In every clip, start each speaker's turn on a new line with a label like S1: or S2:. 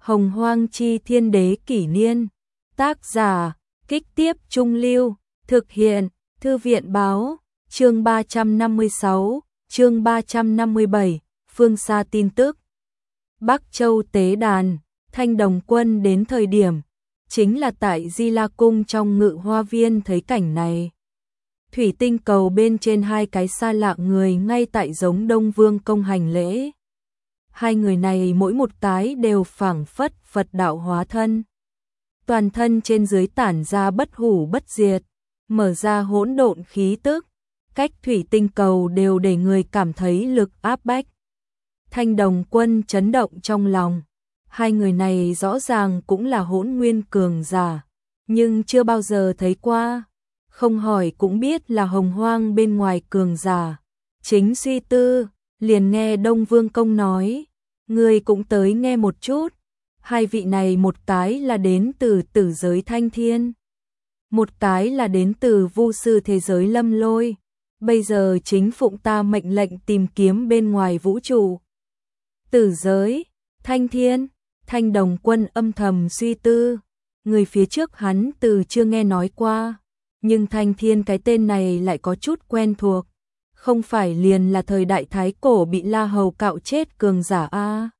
S1: Hồng Hoang Chi Thiên Đế Kỷ Niên. Tác giả, Kích Tiếp Trung Lưu. Thực hiện, Thư viện Báo. Chương 356, chương 357, phương xa tin tức. Bắc Châu tế đàn, Thanh Đồng Quân đến thời điểm, chính là tại Di La Cung trong Ngự Hoa Viên thấy cảnh này. Thủy tinh cầu bên trên hai cái xa lạ người ngay tại giống Đông Vương công hành lễ. Hai người này mỗi một cái đều phảng phất Phật đạo hóa thân. Toàn thân trên dưới tản ra bất hủ bất diệt, mở ra hỗn độn khí tức, cách thủy tinh cầu đều để người cảm thấy lực áp bách. Thanh Đồng Quân chấn động trong lòng, hai người này rõ ràng cũng là hỗn nguyên cường giả, nhưng chưa bao giờ thấy qua, không hỏi cũng biết là hồng hoang bên ngoài cường giả. Chính suy tư, liền nghe Đông Vương công nói, người cũng tới nghe một chút. Hai vị này một cái là đến từ tử giới Thanh Thiên, một cái là đến từ vu sư thế giới Lâm Lôi, bây giờ chính phụng ta mệnh lệnh tìm kiếm bên ngoài vũ trụ. Tử giới, Thanh Thiên, Thanh Đồng Quân âm thầm suy tư, người phía trước hắn từ chưa nghe nói qua, nhưng Thanh Thiên cái tên này lại có chút quen thuộc, không phải liền là thời đại thái cổ bị La Hầu cạo chết cường giả a?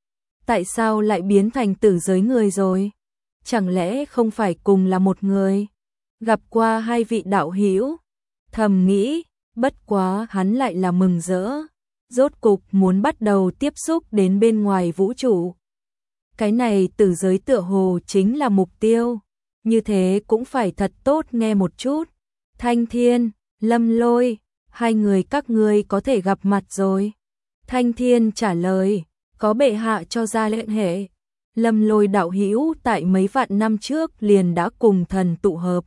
S1: Tại sao lại biến thành tử giới người rồi? Chẳng lẽ không phải cùng là một người? Gặp qua hai vị đạo hữu, thầm nghĩ, bất quá hắn lại là mừng rỡ, rốt cục muốn bắt đầu tiếp xúc đến bên ngoài vũ trụ. Cái này tử giới tựa hồ chính là mục tiêu, như thế cũng phải thật tốt nghe một chút. Thanh Thiên, Lâm Lôi, hai người các ngươi có thể gặp mặt rồi. Thanh Thiên trả lời, có bệ hạ cho ra lệnh hệ. Lâm Lôi đạo hữu tại mấy vạn năm trước liền đã cùng thần tụ hợp,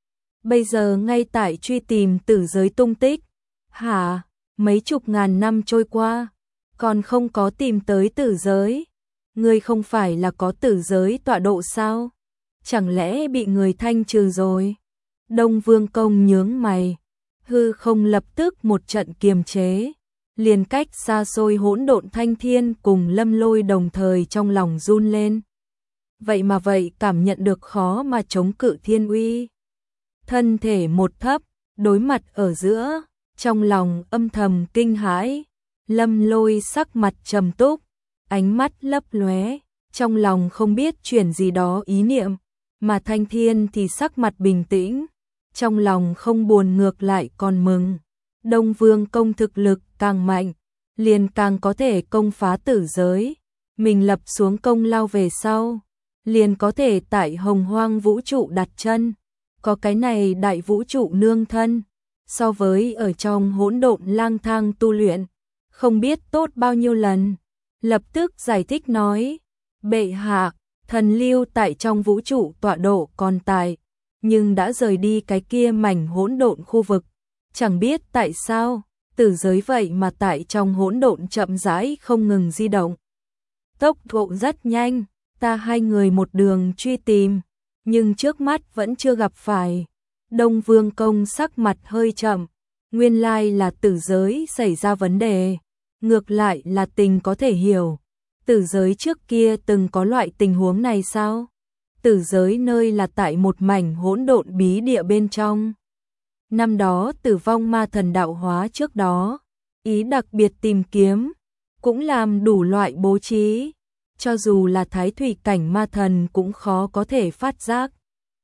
S1: bây giờ ngay tại truy tìm tử giới tung tích. Hả? Mấy chục ngàn năm trôi qua, còn không có tìm tới tử giới? Ngươi không phải là có tử giới tọa độ sao? Chẳng lẽ bị người thanh trừ rồi? Đông Vương công nhướng mày, hư không lập tức một trận kiềm chế, liền cách xa xôi hỗn độn Thanh Thiên cùng Lâm Lôi đồng thời trong lòng run lên. Vậy mà vậy cảm nhận được khó mà chống cự thiên uy. Thân thể một thấp, đối mặt ở giữa, trong lòng âm thầm kinh hãi. Lâm Lôi sắc mặt trầm túc, ánh mắt lấp lóe, trong lòng không biết chuyển gì đó ý niệm, mà Thanh Thiên thì sắc mặt bình tĩnh, trong lòng không buồn ngược lại còn mừng. Đông Vương công thực lực càng mạnh, liền càng có thể công phá tử giới, mình lập xuống công lao về sau, liền có thể tại hồng hoang vũ trụ đặt chân, có cái này đại vũ trụ nương thân, so với ở trong hỗn độn lang thang tu luyện, không biết tốt bao nhiêu lần. Lập tức giải thích nói, bệ hạ, thần lưu tại trong vũ trụ tọa độ còn tại, nhưng đã rời đi cái kia mảnh hỗn độn khu vực, chẳng biết tại sao, tử giới vậy mà tại trong hỗn độn chậm rãi không ngừng di động. Tốc độ rất nhanh, ta hai người một đường truy tìm, nhưng trước mắt vẫn chưa gặp phải. Đông Vương công sắc mặt hơi chậm, nguyên lai là tử giới xảy ra vấn đề, ngược lại là tình có thể hiểu. Tử giới trước kia từng có loại tình huống này sao? Tử giới nơi là tại một mảnh hỗn độn bí địa bên trong. Năm đó tử vong ma thần đạo hóa trước đó, ý đặc biệt tìm kiếm, cũng làm đủ loại bố trí, cho dù là thái thủy cảnh ma thần cũng khó có thể phát giác.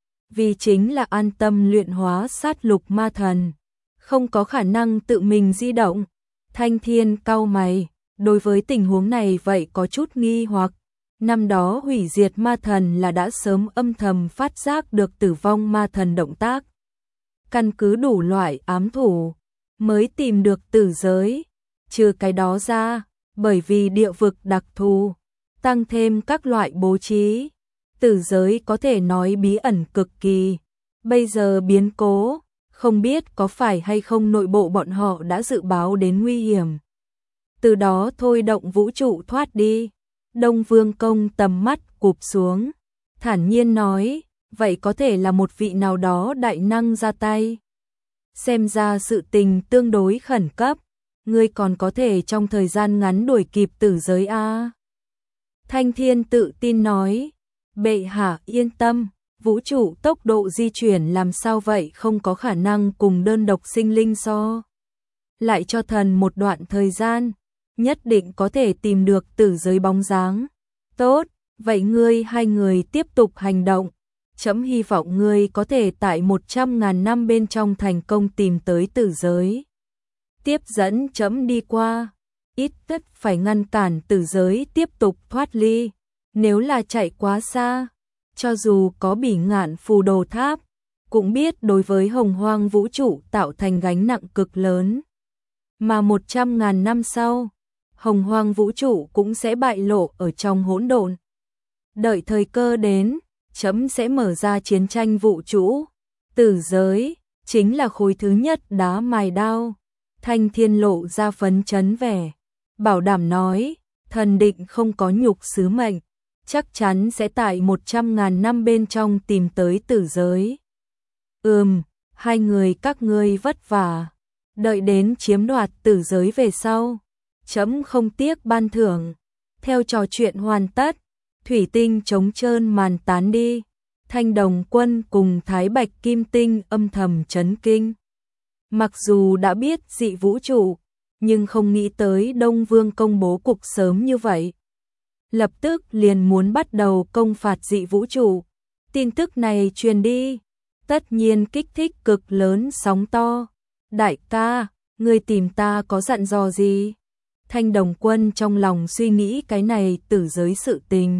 S1: Vì chính là an tâm luyện hóa sát lục ma thần, không có khả năng tự mình di động. Thanh Thiên cau mày, đối với tình huống này vậy có chút nghi hoặc. Năm đó hủy diệt ma thần là đã sớm âm thầm phát giác được tử vong ma thần động tác, căn cứ đủ loại ám thủ mới tìm được tử giới. Trừ cái đó ra, bởi vì địa vực đặc thù, tăng thêm các loại bố trí, tử giới có thể nói bí ẩn cực kỳ. Bây giờ biến cố, không biết có phải hay không nội bộ bọn họ đã dự báo đến nguy hiểm, từ đó thôi động vũ trụ thoát đi. Đông Vương công tầm mắt cụp xuống, thản nhiên nói, vậy có thể là một vị nào đó đại năng ra tay. Xem ra sự tình tương đối khẩn cấp, ngươi còn có thể trong thời gian ngắn đuổi kịp tử giới a? Thanh Thiên tự tin nói, bệ hạ yên tâm, vũ trụ tốc độ di chuyển làm sao vậy không có khả năng cùng đơn độc sinh linh so. Lại cho thần một đoạn thời gian, nhất định có thể tìm được tử giới bóng dáng. Tốt, vậy ngươi hai người tiếp tục hành động. Chấm hy vọng ngươi có thể tại 100.000 năm bên trong thành công tìm tới tử giới. Tiếp dẫn chấm đi qua, ít nhất phải ngăn cản tử giới tiếp tục thoát ly. Nếu là chạy quá xa, cho dù có Bỉ Ngạn Phù Đồ Tháp, cũng biết đối với hồng hoang vũ trụ tạo thành gánh nặng cực lớn. Mà 100.000 năm sau, hồng hoang vũ trụ cũng sẽ bại lộ ở trong hỗn độn. Đợi thời cơ đến, chấm sẽ mở ra chiến tranh vũ trụ. Tử giới chính là khối thứ nhất đá mài đao. Thanh Thiên lộ ra phấn chấn vẻ, bảo đảm nói, thần định không có nhục sứ mệnh, chắc chắn sẽ tại 100.000 năm bên trong tìm tới tử giới. Hai người các ngươi vất vả, đợi đến chiếm đoạt tử giới về sau, chấm không tiếc ban thưởng. Theo trò chuyện hoàn tất, thủy tinh trống trơn màn tán đi, Thanh Đồng Quân cùng Thái Bạch Kim Tinh âm thầm chấn kinh. Mặc dù đã biết dị vũ trụ, nhưng không nghĩ tới Đông Vương công bố cục sớm như vậy. Lập tức liền muốn bắt đầu công phạt dị vũ trụ. Tin tức này truyền đi, tất nhiên kích thích cực lớn sóng to. Đại ca, ngươi tìm ta có dặn dò gì? Thanh Đồng Quân trong lòng suy nghĩ cái này tử giới sự tình.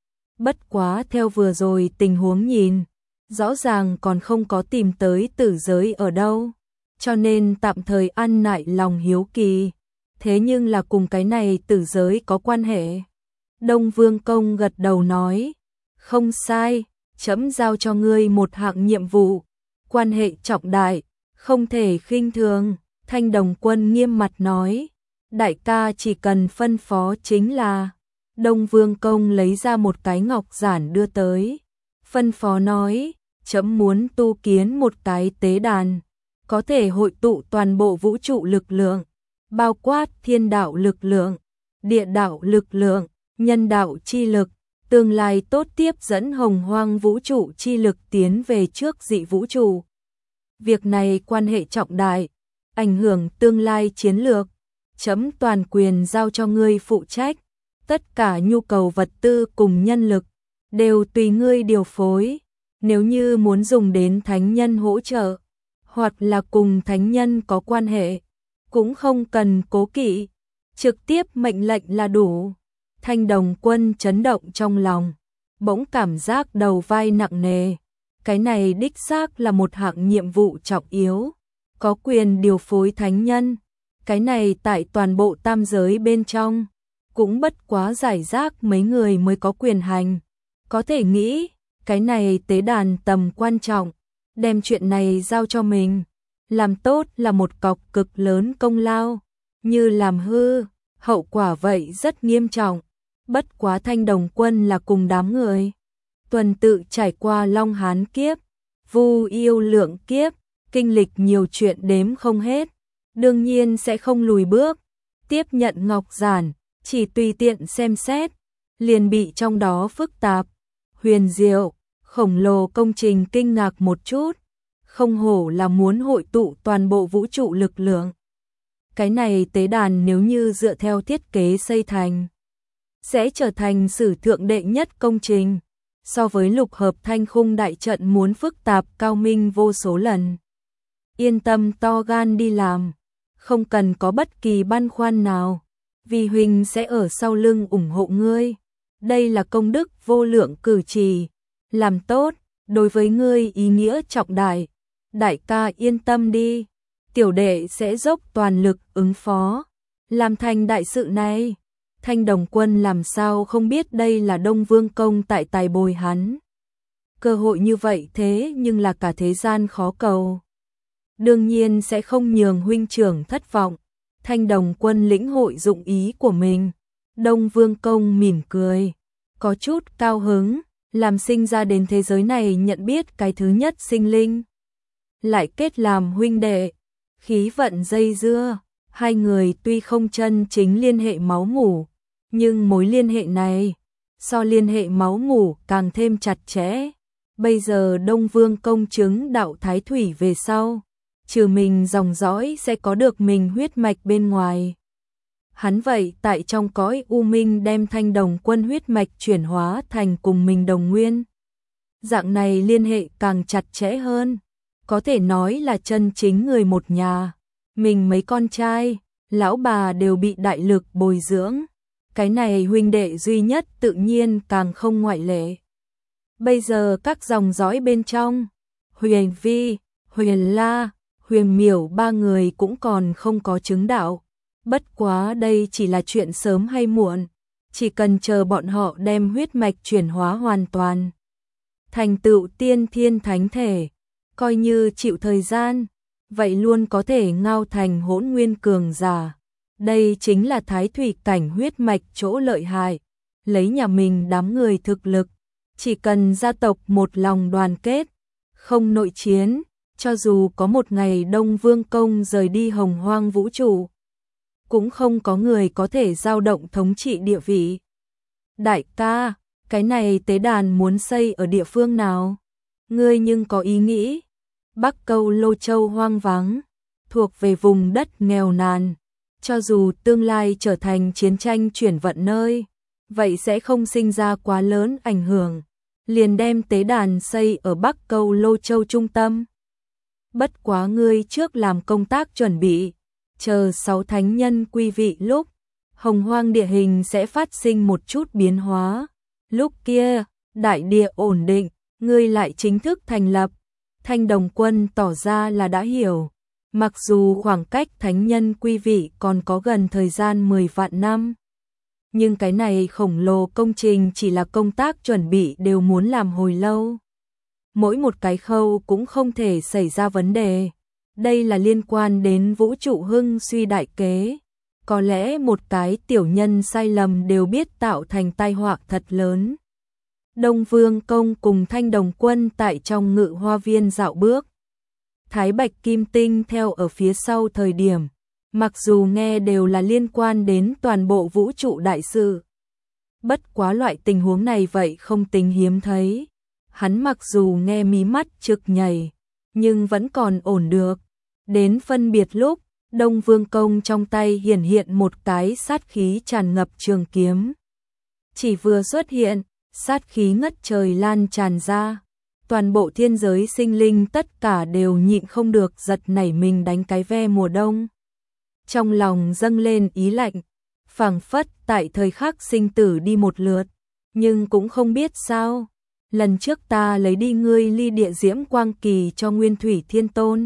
S1: Bất quá theo vừa rồi tình huống nhìn, rõ ràng còn không có tìm tới tử giới ở đâu, cho nên tạm thời ăn nại lòng hiếu kỳ. Thế nhưng là cùng cái này tử giới có quan hệ. Đông Vương Công gật đầu nói, không sai, chấm giao cho ngươi một hạng nhiệm vụ, quan hệ trọng đại, không thể khinh thường. Thanh Đồng Quân nghiêm mặt nói, đại ca chỉ cần phân phó chính là. Đông Vương Công lấy ra một cái ngọc giản đưa tới, phân phó nói, chấm muốn tu kiến một cái tế đàn, có thể hội tụ toàn bộ vũ trụ lực lượng, bao quát thiên đạo lực lượng, địa đạo lực lượng, nhân đạo chi lực, tương lai tốt tiếp dẫn hồng hoang vũ trụ chi lực tiến về trước dị vũ trụ. Việc này quan hệ trọng đại, ảnh hưởng tương lai chiến lược, chấm toàn quyền giao cho ngươi phụ trách. Tất cả nhu cầu vật tư cùng nhân lực đều tùy ngươi điều phối. Nếu như muốn dùng đến thánh nhân hỗ trợ, hoặc là cùng thánh nhân có quan hệ, cũng không cần cố kỵ, trực tiếp mệnh lệnh là đủ. Thanh Đồng Quân chấn động trong lòng, bỗng cảm giác đầu vai nặng nề. Cái này đích xác là một hạng nhiệm vụ trọng yếu, có quyền điều phối thánh nhân. Cái này tại toàn bộ tam giới bên trong, cũng bất quá giải rác mấy người mới có quyền hành. Có thể nghĩ, cái này tế đàn tầm quan trọng, đem chuyện này giao cho mình, làm tốt là một cọc cực lớn công lao, như làm hư, hậu quả vậy rất nghiêm trọng. Bất quá Thanh Đồng Quân là cùng đám người tuần tự trải qua Long Hán kiếp, Vu Yêu Lượng kiếp, kinh lịch nhiều chuyện đếm không hết, đương nhiên sẽ không lùi bước. Tiếp nhận ngọc giản, chỉ tùy tiện xem xét, liền bị trong đó phức tạp, huyền diệu, khổng lồ công trình kinh ngạc một chút. Không hổ là muốn hội tụ toàn bộ vũ trụ lực lượng. Cái này tế đàn nếu như dựa theo thiết kế xây thành, sẽ trở thành sử thượng đệ nhất công trình, so với lục hợp thanh khung đại trận muốn phức tạp cao minh vô số lần. Yên tâm to gan đi làm, không cần có bất kỳ băn khoăn nào, vì huynh sẽ ở sau lưng ủng hộ ngươi. Đây là công đức vô lượng cử chỉ, làm tốt, đối với ngươi ý nghĩa trọng đại. Đại ca yên tâm đi, tiểu đệ sẽ dốc toàn lực ứng phó, làm thành đại sự này. Thanh Đồng Quân làm sao không biết đây là Đông Vương Công tại tài bồi hắn. Cơ hội như vậy thế nhưng là cả thế gian khó cầu. Đương nhiên sẽ không nhường huynh trưởng thất vọng. Thanh Đồng Quân lĩnh hội dụng ý của mình. Đông Vương Công mỉm cười, có chút cao hứng, làm sinh ra đến thế giới này nhận biết cái thứ nhất sinh linh. Lại kết làm huynh đệ, khí vận dây dưa, hai người tuy không chân chính liên hệ máu mủ, nhưng mối liên hệ này so liên hệ máu mủ càng thêm chặt chẽ. Bây giờ Đông Vương công chứng đạo thái thủy về sau, trừ mình dòng dõi sẽ có được mình huyết mạch bên ngoài. Hắn vậy tại trong cõi u minh đem Thanh Đồng Quân huyết mạch chuyển hóa thành cùng mình đồng nguyên. Dạng này liên hệ càng chặt chẽ hơn, có thể nói là chân chính người một nhà. Mình mấy con trai, lão bà đều bị đại lực bồi dưỡng. Cái này huynh đệ duy nhất tự nhiên càng không ngoại lệ. Bây giờ các dòng dõi bên trong, Huyền Vi, Huyền La, Huyền Miểu ba người cũng còn không có chứng đạo. Bất quá đây chỉ là chuyện sớm hay muộn, chỉ cần chờ bọn họ đem huyết mạch chuyển hóa hoàn toàn, thành tựu tiên thiên thánh thể, coi như chịu thời gian, vậy luôn có thể ngao thành hỗn nguyên cường giả. Đây chính là thái thủy cảnh huyết mạch chỗ lợi hại, lấy nhà mình đám người thực lực, chỉ cần gia tộc một lòng đoàn kết, không nội chiến, cho dù có một ngày Đông Vương công rời đi hồng hoang vũ trụ, cũng không có người có thể dao động thống trị địa vị. Đại ca, cái này tế đàn muốn xây ở địa phương nào? Ngươi nhưng có ý nghĩ? Bắc Câu Lô Châu hoang vắng, thuộc về vùng đất nghèo nàn, cho dù tương lai trở thành chiến tranh chuyển vận nơi, vậy sẽ không sinh ra quá lớn ảnh hưởng, liền đem tế đàn xây ở Bắc Câu Lô Châu trung tâm. Bất quá ngươi trước làm công tác chuẩn bị, chờ 6 thánh nhân quy vị lúc, hồng hoang địa hình sẽ phát sinh một chút biến hóa. Lúc kia, đại địa ổn định, ngươi lại chính thức thành lập. Thanh Đồng Quân tỏ ra là đã hiểu. Mặc dù khoảng cách thánh nhân quy vị còn có gần thời gian 10 vạn năm, nhưng cái này khổng lồ công trình chỉ là công tác chuẩn bị đều muốn làm hồi lâu. Mỗi một cái khâu cũng không thể xảy ra vấn đề. Đây là liên quan đến vũ trụ hưng suy đại kế. Có lẽ một cái tiểu nhân sai lầm đều biết tạo thành tai họa thật lớn. Đông Vương công cùng Thanh Đồng Quân tại trong Ngự Hoa Viên dạo bước. Thái Bạch Kim Tinh theo ở phía sau thời điểm, mặc dù nghe đều là liên quan đến toàn bộ vũ trụ đại sự. Bất quá loại tình huống này vậy không tính hiếm thấy. Hắn mặc dù nghe mí mắt trực nhảy, nhưng vẫn còn ổn được. Đến phân biệt lúc, Đông Vương công trong tay hiển hiện một cái sát khí tràn ngập trường kiếm. Chỉ vừa xuất hiện, sát khí ngất trời lan tràn ra. Toàn bộ thiên giới sinh linh tất cả đều nhịn không được giật nảy mình đánh cái ve mùa đông. Trong lòng dâng lên ý lạnh, phảng phất tại thời khắc sinh tử đi một lượt, nhưng cũng không biết sao. Lần trước ta lấy đi ngươi ly địa diễm quang kỳ cho Nguyên Thủy Thiên Tôn.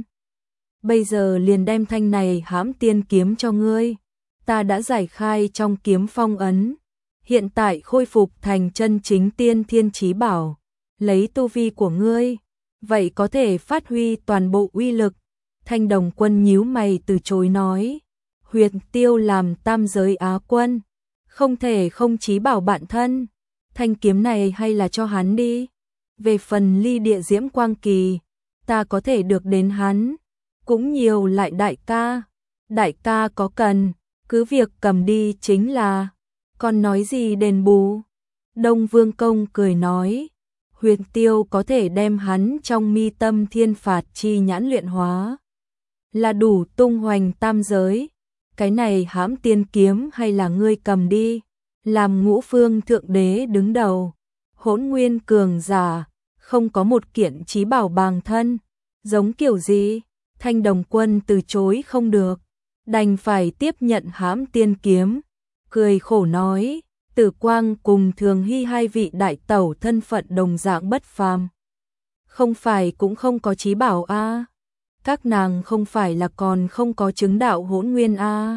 S1: Bây giờ liền đem thanh này hãm tiên kiếm cho ngươi. Ta đã giải khai trong kiếm phong ấn. Hiện tại khôi phục thành chân chính tiên thiên chí bảo. Lấy tu vi của ngươi, vậy có thể phát huy toàn bộ uy lực. Thanh Đồng Quân nhíu mày từ chối nói. Huyệt Tiêu làm tam giới Á quân, không thể không chí bảo bạn thân. Thanh kiếm này hay là cho hắn đi. Về phần ly địa diễm quang kỳ, ta có thể được đến hắn. Cũng nhiều lại đại ca. Đại ca có cần, cứ việc cầm đi chính là. Còn nói gì đền bù? Đông Vương công cười nói. Huyền Tiêu có thể đem hắn trong mi tâm thiên phạt chi nhãn luyện hóa, là đủ tung hoành tam giới. Cái này hãm tiên kiếm hay là ngươi cầm đi, làm Ngũ Phương Thượng Đế đứng đầu, hỗn nguyên cường giả, không có một kiện chí bảo bằng thân, giống kiểu gì? Thanh Đồng Quân từ chối không được, đành phải tiếp nhận hãm tiên kiếm, cười khổ nói. Tử Quang cùng Thường Hy hai vị đại tẩu thân phận đồng dạng bất phàm, không phải cũng không có chí bảo a? Các nàng không phải là còn không có chứng đạo hỗn nguyên a?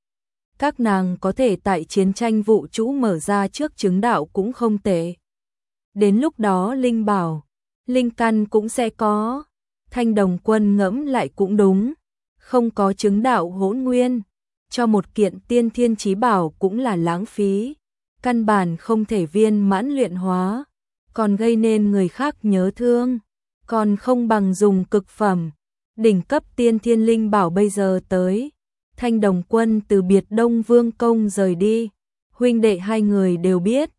S1: Các nàng có thể tại chiến tranh vũ trụ mở ra trước chứng đạo cũng không tệ. Đến lúc đó linh bảo, linh căn cũng sẽ có. Thanh Đồng Quân ngẫm lại cũng đúng, không có chứng đạo hỗn nguyên, cho một kiện tiên thiên chí bảo cũng là lãng phí. Căn bản không thể viên mãn luyện hóa, còn gây nên người khác nhớ thương, còn không bằng dùng cực phẩm, đỉnh cấp tiên thiên linh bảo bây giờ tới. Thanh Đồng Quân từ biệt Đông Vương công rời đi, huynh đệ hai người đều biết,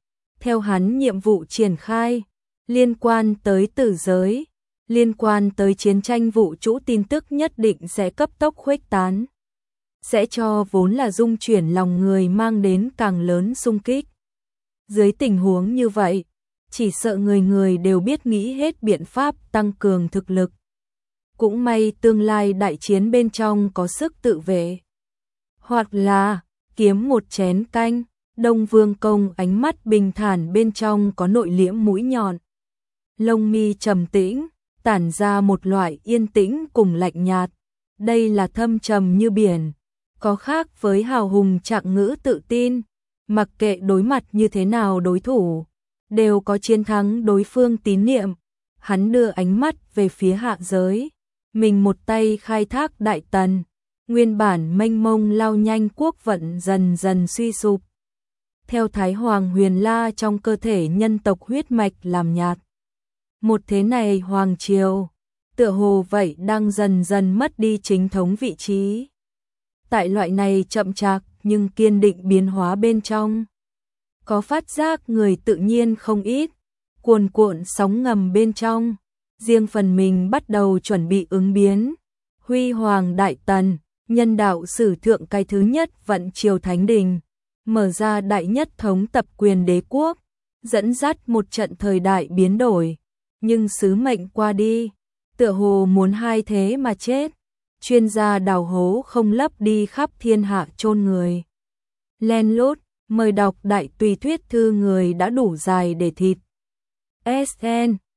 S1: Theo hắn nhiệm vụ triển khai, liên quan tới tử giới, liên quan tới chiến tranh vũ trụ tin tức nhất định sẽ cấp tốc khuếch tán. Sẽ cho vốn là dung chuyển lòng người mang đến càng lớn xung kích. Dưới tình huống như vậy, chỉ sợ người người đều biết nghĩ hết biện pháp tăng cường thực lực. Cũng may tương lai đại chiến bên trong có sức tự vệ. Hoặc là, kiếm một chén canh, Đông Vương Công ánh mắt bình thản bên trong có nội liễm mũi nhọn. Lông mi trầm tĩnh, tản ra một loại yên tĩnh cùng lạnh nhạt. Đây là thâm trầm như biển, có khác với hào hùng trạng ngữ tự tin, mặc kệ đối mặt như thế nào đối thủ, đều có chiến thắng đối phương tín niệm. Hắn đưa ánh mắt về phía hạ giới, mình một tay khai thác Đại Tần, nguyên bản mênh mông lao nhanh quốc vận dần dần suy sụp. Theo Thái Hoàng Huyền La trong cơ thể nhân tộc huyết mạch làm nhạt. Một thế này Hoàng Triều, tựa hồ vậy đang dần dần mất đi chính thống vị trí. Tại loại này chậm chạp nhưng kiên định biến hóa bên trong, có phát giác người tự nhiên không ít, cuồn cuộn sóng ngầm bên trong, riêng phần mình bắt đầu chuẩn bị ứng biến. Huy Hoàng Đại Tần, nhân đạo sử thượng cái thứ nhất vận triều Thánh Đình, mở ra đại nhất thống tập quyền đế quốc, dẫn dắt một trận thời đại biến đổi, nhưng sứ mệnh qua đi, tựa hồ muốn hai thế mà chết. Chuyên gia đào hố không lấp đi khắp thiên hạ chôn người. Len lút, mời đọc đại tùy thuyết thư người đã đủ dài để thịt. SN